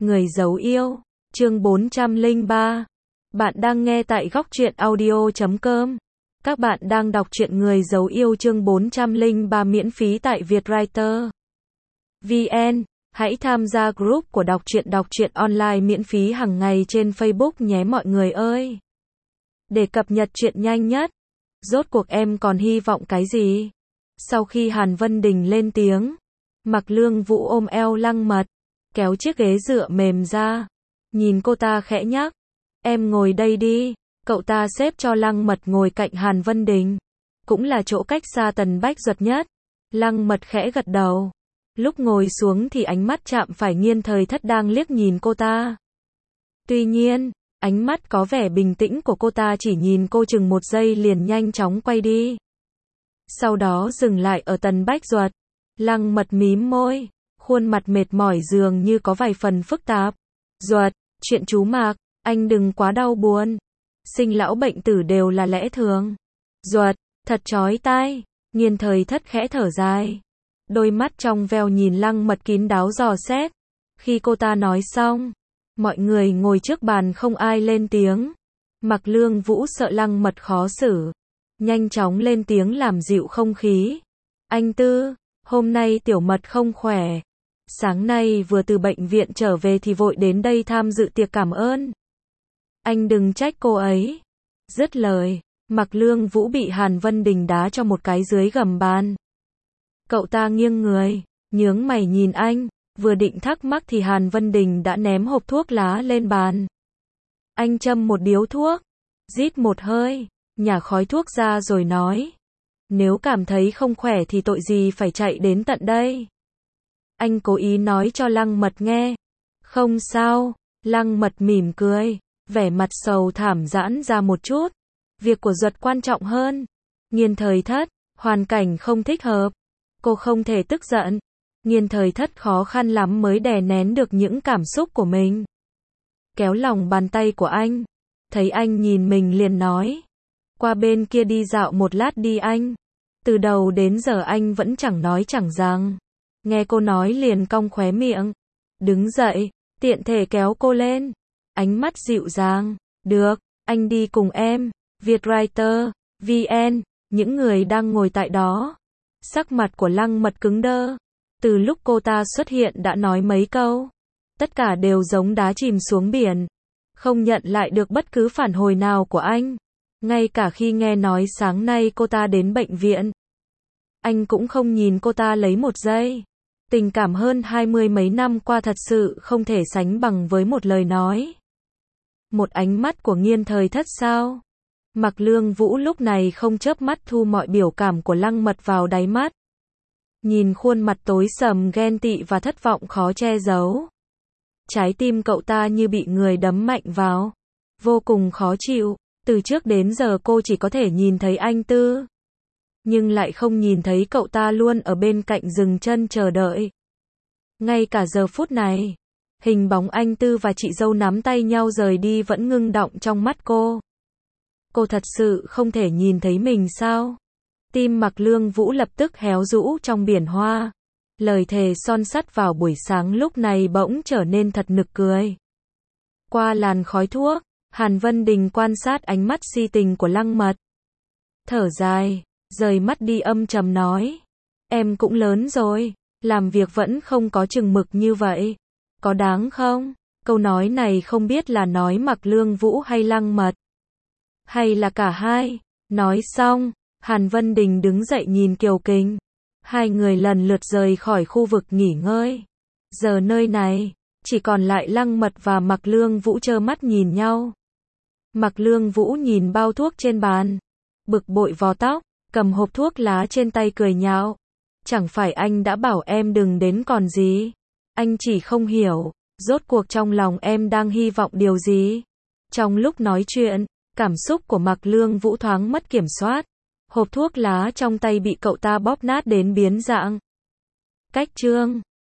Người giấu yêu, chương 403. Bạn đang nghe tại góc truyện audio.com. Các bạn đang đọc truyện Người giấu yêu chương 403 miễn phí tại Vietwriter VN. Hãy tham gia group của đọc truyện online miễn phí hàng ngày trên Facebook nhé mọi người ơi. Để cập nhật chuyện nhanh nhất. Rốt cuộc em còn hy vọng cái gì? Sau khi Hàn Vân Đình lên tiếng, Mạc Lương Vũ ôm eo Lăng Mật, kéo chiếc ghế dựa mềm ra, nhìn cô ta khẽ nhắc, em ngồi đây đi. Cậu ta xếp cho Lăng Mật ngồi cạnh Hàn Vân Đình, cũng là chỗ cách xa Tần Bách Duật nhất. Lăng Mật khẽ gật đầu. Lúc ngồi xuống thì ánh mắt chạm phải Nghiên Thời Thất đang liếc nhìn cô ta. Tuy nhiên, ánh mắt có vẻ bình tĩnh của cô ta chỉ nhìn cô chừng một giây liền nhanh chóng quay đi. Sau đó dừng lại ở Tần Bách Duật. Lăng Mật mím môi, khuôn mặt mệt mỏi dường như có vài phần phức tạp. Duật, chuyện chú Mạc, anh đừng quá đau buồn. Sinh lão bệnh tử đều là lẽ thường. Duật, thật chói tai. Nghiên Thời Thất khẽ thở dài. Đôi mắt trong veo nhìn Lăng Mật kín đáo dò xét. Khi cô ta nói xong, mọi người ngồi trước bàn không ai lên tiếng. Mạc Lương Vũ sợ Lăng Mật khó xử, nhanh chóng lên tiếng làm dịu không khí. Anh Tư, hôm nay Tiểu Mật không khỏe. Sáng nay vừa từ bệnh viện trở về thì vội đến đây tham dự tiệc cảm ơn. Anh đừng trách cô ấy. Dứt lời, Mạc Lương Vũ bị Hàn Vân Đình đá cho một cái dưới gầm bàn. Cậu ta nghiêng người, nhướng mày nhìn anh, vừa định thắc mắc thì Hàn Vân Đình đã ném hộp thuốc lá lên bàn. Anh châm một điếu thuốc, rít một hơi, nhả khói thuốc ra rồi nói. Nếu cảm thấy không khỏe thì tội gì phải chạy đến tận đây. Anh cố ý nói cho Lăng Mật nghe. Không sao, Lăng Mật mỉm cười, vẻ mặt sầu thảm giãn ra một chút. Việc của Duật quan trọng hơn. Nghiên Thời Thất, hoàn cảnh không thích hợp. Cô không thể tức giận. Nghiên Thời Thất khó khăn lắm mới đè nén được những cảm xúc của mình. Kéo lòng bàn tay của anh. Thấy anh nhìn mình liền nói. Qua bên kia đi dạo một lát đi anh. Từ đầu đến giờ anh vẫn chẳng nói chẳng rằng. Nghe cô nói liền cong khóe miệng. Đứng dậy, tiện thể kéo cô lên. Ánh mắt dịu dàng. Được, anh đi cùng em. Vietwriter VN. Những người đang ngồi tại đó. Sắc mặt của Lăng Mật cứng đơ. Từ lúc cô ta xuất hiện đã nói mấy câu. Tất cả đều giống đá chìm xuống biển. Không nhận lại được bất cứ phản hồi nào của anh. Ngay cả khi nghe nói sáng nay cô ta đến bệnh viện, anh cũng không nhìn cô ta lấy một giây. Tình cảm hơn 20 mấy năm qua thật sự không thể sánh bằng với một lời nói. Một ánh mắt của Nghiên Thời Thất sao? Mạc Lương Vũ lúc này không chớp mắt thu mọi biểu cảm của Lăng Mật vào đáy mắt. Nhìn khuôn mặt tối sầm ghen tị và thất vọng khó che giấu. Trái tim cậu ta như bị người đấm mạnh vào. Vô cùng khó chịu. Từ trước đến giờ cô chỉ có thể nhìn thấy anh Tư, nhưng lại không nhìn thấy cậu ta luôn ở bên cạnh dừng chân chờ đợi. Ngay cả giờ phút này, hình bóng anh Tư và chị dâu nắm tay nhau rời đi vẫn ngưng đọng trong mắt cô. Cô thật sự không thể nhìn thấy mình sao? Tim Mạc Lương Vũ lập tức héo rũ trong biển hoa. Lời thề son sắt vào buổi sáng lúc này bỗng trở nên thật nực cười. Qua làn khói thuốc, Hàn Vân Đình quan sát ánh mắt si tình của Lăng Mật. Thở dài, rời mắt đi âm trầm nói. Em cũng lớn rồi, làm việc vẫn không có chừng mực như vậy. Có đáng không? Câu nói này không biết là nói Mạc Lương Vũ hay Lăng Mật. Hay là cả hai? Nói xong, Hàn Vân Đình đứng dậy nhìn Kiều Kình. Hai người lần lượt rời khỏi khu vực nghỉ ngơi. Giờ nơi này, chỉ còn lại Lăng Mật và Mạc Lương Vũ trơ mắt nhìn nhau. Mạc Lương Vũ nhìn bao thuốc trên bàn, bực bội vò tóc, cầm hộp thuốc lá trên tay cười nhạo. Chẳng phải anh đã bảo em đừng đến còn gì? Anh chỉ không hiểu, rốt cuộc trong lòng em đang hy vọng điều gì? Trong lúc nói chuyện, cảm xúc của Mạc Lương Vũ thoáng mất kiểm soát. Hộp thuốc lá trong tay bị cậu ta bóp nát đến biến dạng. Cách chương